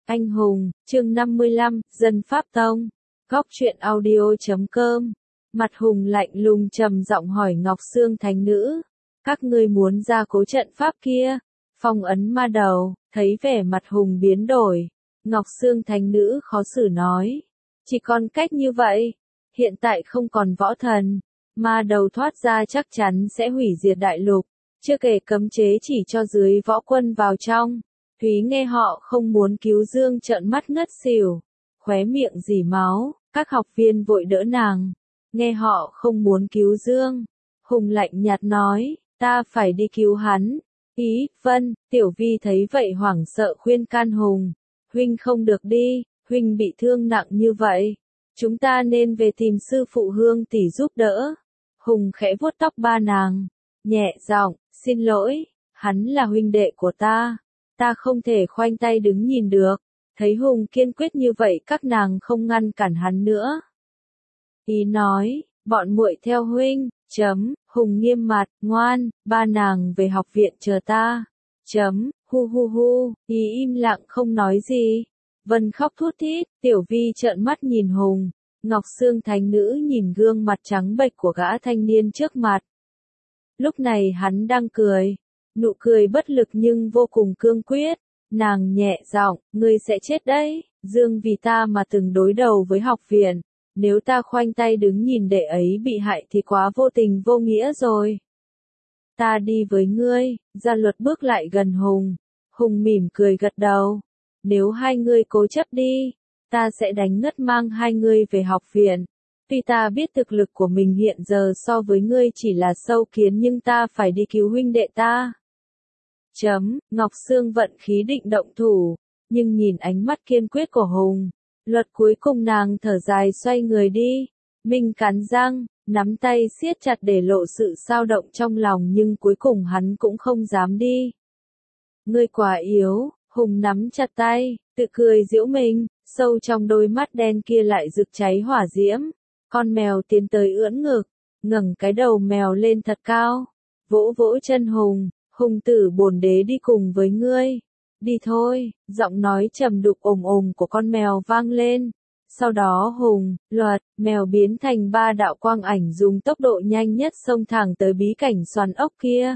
Anh hùng, chương 55, Dân Pháp Tông. Góc truyện audio.com. Mặt Hùng lạnh lùng trầm giọng hỏi Ngọc Xương thánh nữ. Các ngươi muốn ra cố trận pháp kia? Phong ấn ma đầu, thấy vẻ mặt Hùng biến đổi. Ngọc Xương thánh nữ khó xử nói. Chỉ còn cách như vậy. Hiện tại không còn võ thần. Ma đầu thoát ra chắc chắn sẽ hủy diệt đại lục. Chưa kể cấm chế chỉ cho dưới võ quân vào trong. Thúy nghe họ không muốn cứu Dương trợn mắt ngất xỉu. Khóe miệng rỉ máu, các học viên vội đỡ nàng. Nghe họ không muốn cứu Dương. Hùng lạnh nhạt nói, ta phải đi cứu hắn. Ý, vân, Tiểu Vi thấy vậy hoảng sợ khuyên can Hùng. Huynh không được đi, huynh bị thương nặng như vậy. Chúng ta nên về tìm sư phụ Hương tỷ giúp đỡ. Hùng khẽ vuốt tóc ba nàng. Nhẹ giọng, xin lỗi, hắn là huynh đệ của ta. Ta không thể khoanh tay đứng nhìn được. Thấy Hùng kiên quyết như vậy các nàng không ngăn cản hắn nữa. Ý nói, bọn muội theo huynh, Hùng nghiêm mặt, ngoan, ba nàng về học viện chờ ta, hu hu hu, ý im lặng không nói gì. Vân khóc thút thít, Tiểu Vi trợn mắt nhìn Hùng, Ngọc Xương thánh nữ nhìn gương mặt trắng bệch của gã thanh niên trước mặt. Lúc này hắn đang cười, nụ cười bất lực nhưng vô cùng cương quyết. Nàng nhẹ giọng, ngươi sẽ chết đấy, Dương vì ta mà từng đối đầu với học viện. Nếu ta khoanh tay đứng nhìn đệ ấy bị hại thì quá vô tình vô nghĩa rồi. Ta đi với ngươi. Gia Luật bước lại gần Hùng. Hùng mỉm cười gật đầu. Nếu hai ngươi cố chấp đi, ta sẽ đánh ngất mang hai ngươi về học viện. Tuy ta biết thực lực của mình hiện giờ so với ngươi chỉ là sâu kiến nhưng ta phải đi cứu huynh đệ ta. Ngọc Xương vận khí định động thủ, nhưng nhìn ánh mắt kiên quyết của Hùng. Luật cuối cùng nàng thở dài xoay người đi. Minh cắn răng, nắm tay siết chặt để lộ sự xao động trong lòng nhưng cuối cùng hắn cũng không dám đi. Ngươi quá yếu, Hùng nắm chặt tay, tự cười giễu mình, sâu trong đôi mắt đen kia lại rực cháy hỏa diễm. Con mèo tiến tới ưỡn ngực, ngẩng cái đầu mèo lên thật cao, vỗ vỗ chân Hùng. Hùng tử bổn đế đi cùng với ngươi. Đi thôi, giọng nói trầm đục ồm ồm của con mèo vang lên. Sau đó Hùng, Luật, mèo biến thành ba đạo quang ảnh dùng tốc độ nhanh nhất xông thẳng tới bí cảnh xoắn ốc kia.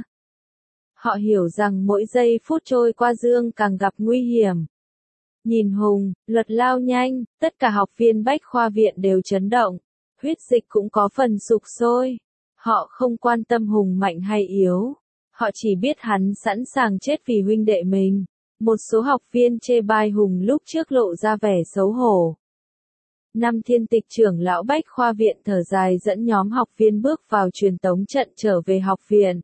Họ hiểu rằng mỗi giây phút trôi qua Dương càng gặp nguy hiểm. Nhìn Hùng, Luật lao nhanh, tất cả học viên Bách Khoa Viện đều chấn động. Huyết dịch cũng có phần sục sôi. Họ không quan tâm Hùng mạnh hay yếu. Họ chỉ biết hắn sẵn sàng chết vì huynh đệ mình. Một số học viên chê bai Hùng lúc trước lộ ra vẻ xấu hổ. Năm Thiên Tịch trưởng lão Bách Khoa Viện thở dài dẫn nhóm học viên bước vào truyền tống trận trở về học viện.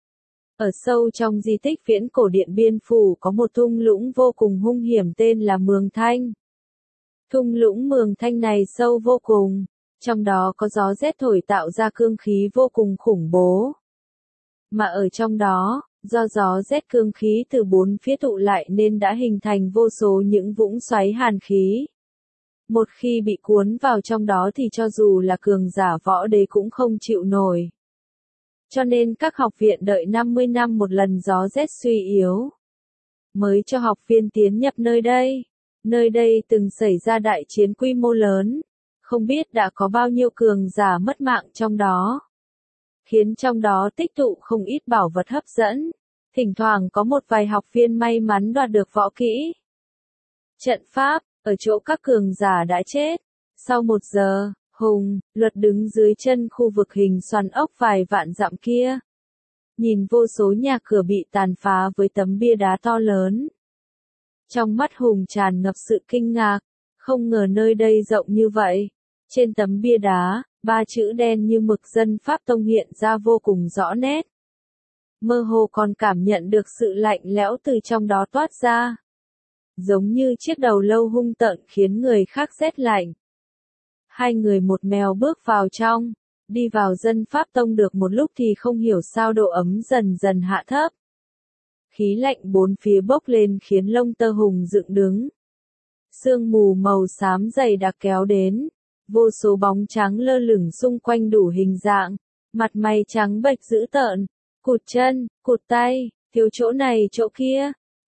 Ở sâu trong di tích viễn cổ Điện Biên Phủ có một thung lũng vô cùng hung hiểm tên là Mường Thanh. Thung lũng Mường Thanh này sâu vô cùng, trong đó có gió rét thổi tạo ra cương khí vô cùng khủng bố. Mà ở trong đó, do gió rét cương khí từ bốn phía tụ lại nên đã hình thành vô số những vũng xoáy hàn khí. Một khi bị cuốn vào trong đó thì cho dù là cường giả võ đế cũng không chịu nổi. Cho nên các học viện đợi 50 năm một lần gió rét suy yếu, mới cho học viên tiến nhập nơi đây. Nơi đây từng xảy ra đại chiến quy mô lớn, không biết đã có bao nhiêu cường giả mất mạng trong đó. Khiến trong đó tích tụ không ít bảo vật hấp dẫn. Thỉnh thoảng có một vài học viên may mắn đoạt được võ kỹ. Trận pháp, ở chỗ các cường giả đã chết. Sau 1 giờ, Hùng, Luật đứng dưới chân khu vực hình xoắn ốc vài vạn dặm kia. Nhìn vô số nhà cửa bị tàn phá với tấm bia đá to lớn. Trong mắt Hùng tràn ngập sự kinh ngạc, không ngờ nơi đây rộng như vậy. Trên tấm bia đá, 3 chữ đen như mực Dân Pháp Tông hiện ra vô cùng rõ nét. Mơ hồ còn cảm nhận được sự lạnh lẽo từ trong đó toát ra. Giống như chiếc đầu lâu hung tợn khiến người khác rét lạnh. Hai người một mèo bước vào trong, đi vào Dân Pháp Tông được một lúc thì không hiểu sao độ ấm dần dần hạ thấp. Khí lạnh bốn phía bốc lên khiến lông tơ Hùng dựng đứng. Sương mù màu xám dày đặc kéo đến. Vô số bóng trắng lơ lửng xung quanh đủ hình dạng, mặt mày trắng bệch dữ tợn, cụt chân, cụt tay, thiếu chỗ này chỗ kia,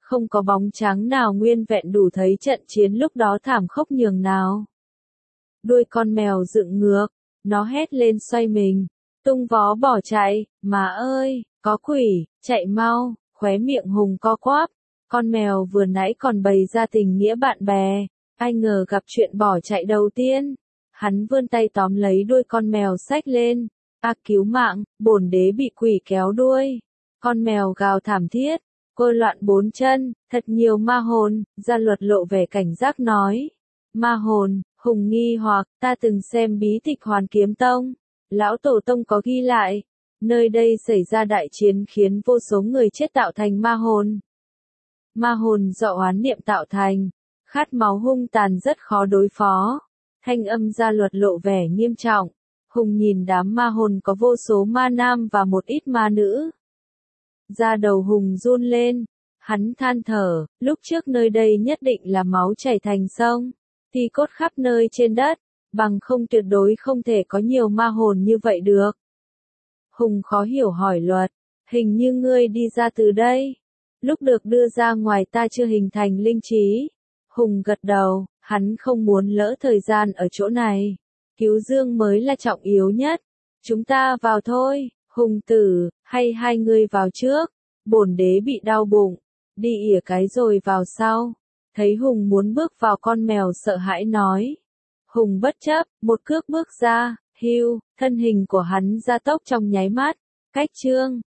không có bóng trắng nào nguyên vẹn đủ thấy trận chiến lúc đó thảm khốc nhường nào. Đuôi con mèo dựng ngược, nó hét lên xoay mình, tung vó bỏ chạy, má ơi, có quỷ, chạy mau, khóe miệng Hùng co quắp, con mèo vừa nãy còn bày ra tình nghĩa bạn bè, ai ngờ gặp chuyện bỏ chạy đầu tiên. Hắn vươn tay tóm lấy đuôi con mèo xách lên, cứu mạng, bổn đế bị quỷ kéo đuôi. Con mèo gào thảm thiết, cô loạn bốn chân, thật nhiều ma hồn, Gia Luật lộ vẻ cảnh giác nói. Ma hồn, Hùng nghi hoặc, ta từng xem bí tịch Hoàn Kiếm Tông, lão tổ tông có ghi lại, nơi đây xảy ra đại chiến khiến vô số người chết tạo thành ma hồn. Ma hồn do oán niệm tạo thành, khát máu hung tàn rất khó đối phó. Thanh âm Gia Luật lộ vẻ nghiêm trọng, Hùng nhìn đám ma hồn có vô số ma nam và một ít ma nữ. Da đầu Hùng run lên, hắn than thở, lúc trước nơi đây nhất định là máu chảy thành sông, thì cốt khắp nơi trên đất, bằng không tuyệt đối không thể có nhiều ma hồn như vậy được. Hùng khó hiểu hỏi Luật, hình như ngươi đi ra từ đây, lúc được đưa ra ngoài ta chưa hình thành linh trí. Hùng gật đầu, hắn không muốn lỡ thời gian ở chỗ này, cứu Dương mới là trọng yếu nhất, chúng ta vào thôi. Hùng tử, hay hai người vào trước, bổn đế bị đau bụng, đi ỉa cái rồi vào sau. Thấy Hùng muốn bước vào, con mèo sợ hãi nói. Hùng bất chấp, một cước bước ra, hưu, thân hình của hắn gia tốc trong nháy mắt, cách chương.